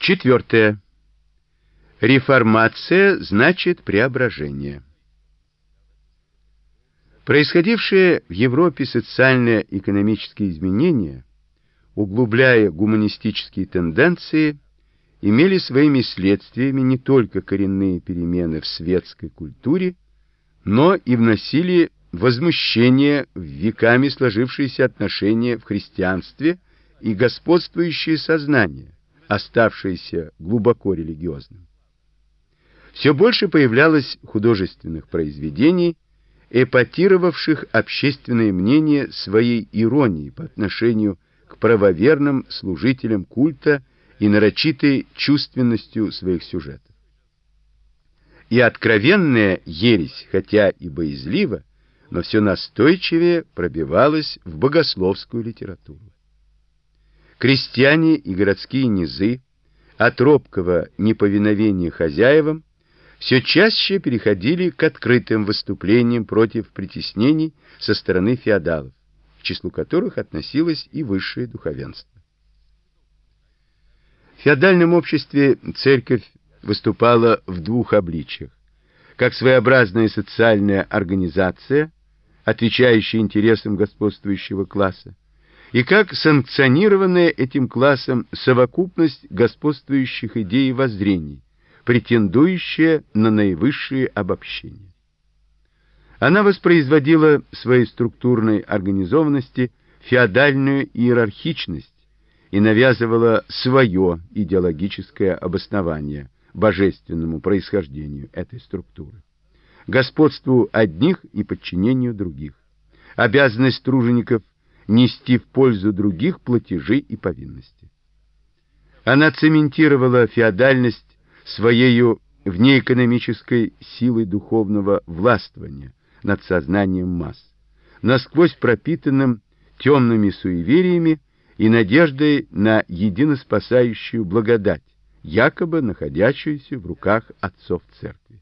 Четвертое. Реформация значит преображение. Происходившие в Европе социально-экономические изменения, углубляя гуманистические тенденции, имели своими следствиями не только коренные перемены в светской культуре, но и вносили возмущение в веками сложившиеся отношения в христианстве и господствующее сознание, оставшееся глубоко религиозным. Все больше появлялось художественных произведений, эпатировавших общественное мнение своей иронией по отношению к правоверным служителям культа и нарочитой чувственностью своих сюжетов. И откровенная ересь, хотя и боязливо, но все настойчивее пробивалась в богословскую литературу. Крестьяне и городские низы от робкого неповиновения хозяевам все чаще переходили к открытым выступлениям против притеснений со стороны феодалов, к числу которых относилось и высшее духовенство. В феодальном обществе церковь выступала в двух обличиях: как своеобразная социальная организация, отвечающая интересам господствующего класса, и как санкционированная этим классом совокупность господствующих идей и воззрений, претендующая на наивысшие обобщения. Она воспроизводила в своей структурной организованности феодальную иерархичность и навязывала свое идеологическое обоснование божественному происхождению этой структуры, господству одних и подчинению других, обязанность тружеников нести в пользу других платежи и повинности. Она цементировала феодальность своею внеэкономической силой духовного властвования над сознанием масс, насквозь пропитанным темными суевериями и надеждой на единоспасающую благодать, якобы находящуюся в руках отцов церкви.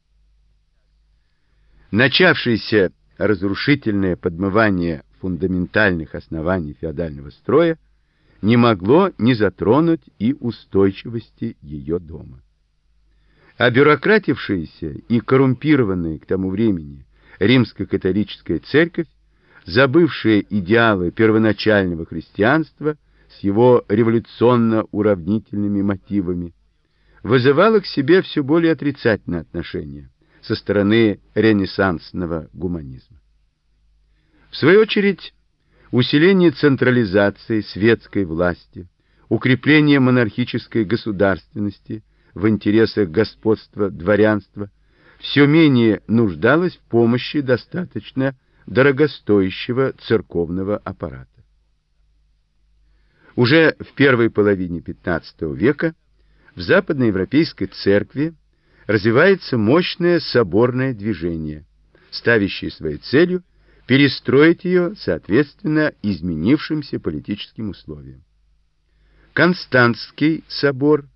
Начавшееся разрушительное подмывание фундаментальных оснований феодального строя не могло не затронуть и устойчивости ее дома. Обюрократившаяся и коррумпированная к тому времени римско-католическая церковь, забывшая идеалы первоначального христианства с его революционно-уравнительными мотивами, вызывала к себе все более отрицательное отношение со стороны ренессансного гуманизма. В свою очередь, усиление централизации светской власти, укрепление монархической государственности в интересах господства дворянства все менее нуждалось в помощи достаточно дорогостоящего церковного аппарата. Уже в первой половине XV века в западноевропейской церкви развивается мощное соборное движение, ставящее своей целью перестроить ее соответственно изменившимся политическим условиям. Константский собор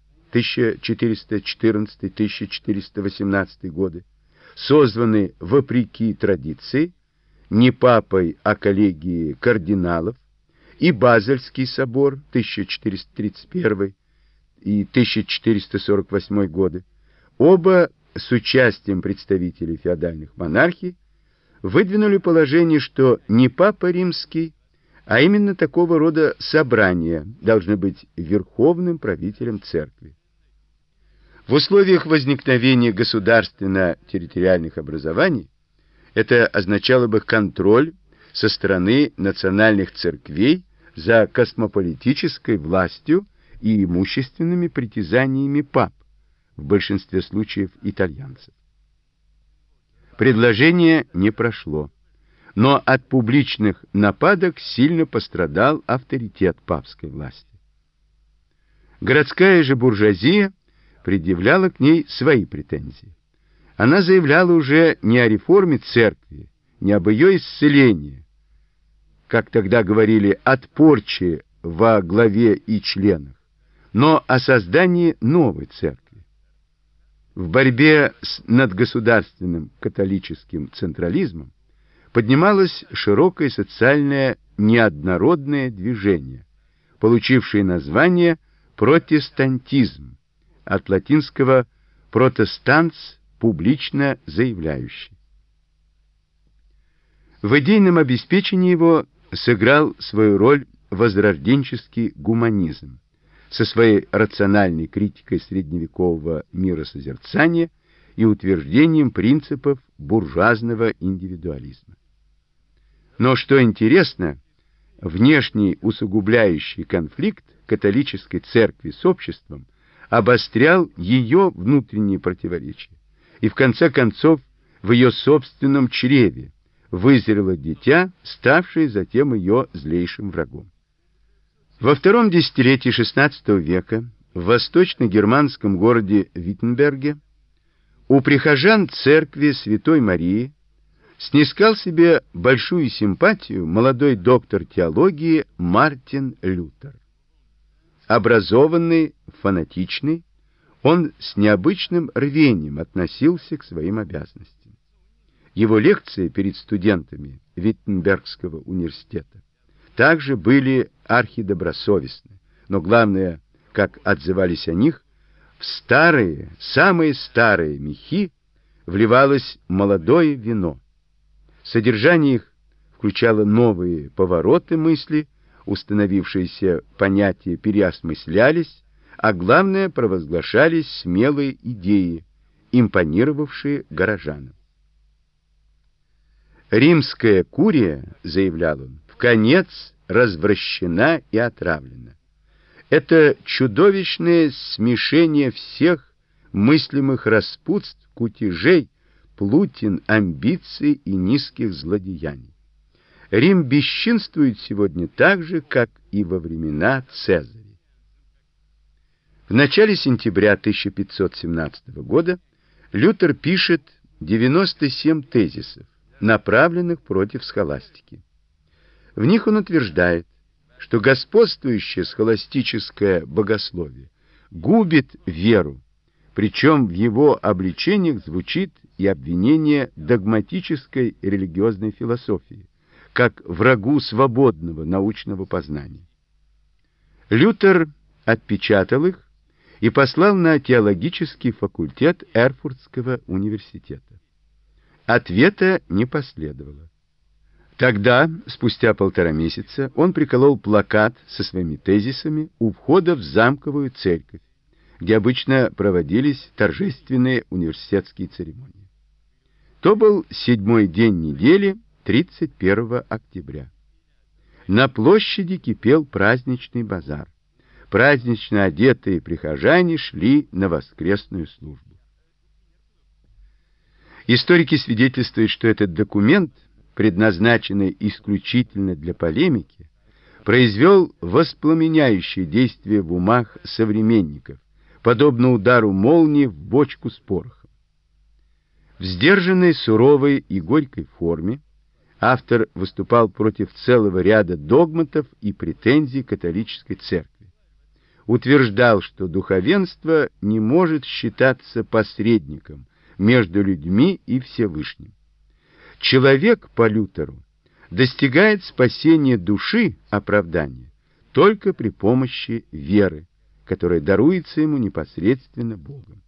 1414-1418 годы, созванный вопреки традиции, не папой, а коллегией кардиналов, и Базельский собор 1431 и 1448 годы, оба с участием представителей феодальных монархий, выдвинули положение, что не папа римский, а именно такого рода собрания должны быть верховным правителем церкви. В условиях возникновения государственно-территориальных образований это означало бы контроль со стороны национальных церквей за космополитической властью и имущественными притязаниями пап, в большинстве случаев итальянцев. Предложение не прошло, но от публичных нападок сильно пострадал авторитет папской власти. Городская же буржуазия предъявляла к ней свои претензии. Она заявляла уже не о реформе церкви, не об ее исцелении, как тогда говорили, от порчи во главе и членах, но о создании новой церкви. В борьбе с надгосударственным католическим централизмом поднималось широкое социальное неоднородное движение, получившее название протестантизм, от латинского «протестанс» — публично заявляющий. В идейном обеспечении его сыграл свою роль возрожденческий гуманизм со своей рациональной критикой средневекового миросозерцания и утверждением принципов буржуазного индивидуализма. Но что интересно, внешний усугубляющий конфликт католической церкви с обществом обострял ее внутренние противоречия, и в конце концов в ее собственном чреве вызрело дитя, ставшее затем ее злейшим врагом. Во втором десятилетии XVI века в восточно-германском городе Виттенберге у прихожан церкви Святой Марии снискал себе большую симпатию молодой доктор теологии Мартин Лютер. Образованный, фанатичный, он с необычным рвением относился к своим обязанностям. Его лекции перед студентами Виттенбергского университета также были архидобросовестны, но главное, как отзывались о них, в старые, самые старые мехи вливалось молодое вино. Содержание их включало новые повороты мысли, установившиеся понятия переосмыслялись, а главное, провозглашались смелые идеи, импонировавшие горожанам. «Римская курия, — заявлял он, — вконец развращена и отравлена. Это чудовищное смешение всех мыслимых распутств, кутежей, плутин, амбиций и низких злодеяний. Рим бесчинствует сегодня так же, как и во времена Цезаря». В начале сентября 1517 года Лютер пишет 97 тезисов, направленных против схоластики. В них он утверждает, что господствующее схоластическое богословие губит веру, причем в его обличениях звучит и обвинение догматической религиозной философии, как врагу свободного научного познания. Лютер отпечатал их и послал на теологический факультет Эрфуртского университета. Ответа не последовало. Тогда, спустя 1,5 месяца, он приколол плакат со своими тезисами у входа в замковую церковь, где обычно проводились торжественные университетские церемонии. То был 7-й день недели, 31 октября. На площади кипел праздничный базар. Празднично одетые прихожане шли на воскресную службу. Историки свидетельствуют, что этот документ, предназначенный исключительно для полемики, произвел воспламеняющее действие в умах современников, подобно удару молнии в бочку с порохом. В сдержанной, суровой и горькой форме автор выступал против целого ряда догматов и претензий католической церкви. Утверждал, что духовенство не может считаться посредником между людьми и Всевышним. Человек, по Лютеру, достигает спасения души, оправдания, только при помощи веры, которая даруется ему непосредственно Богом.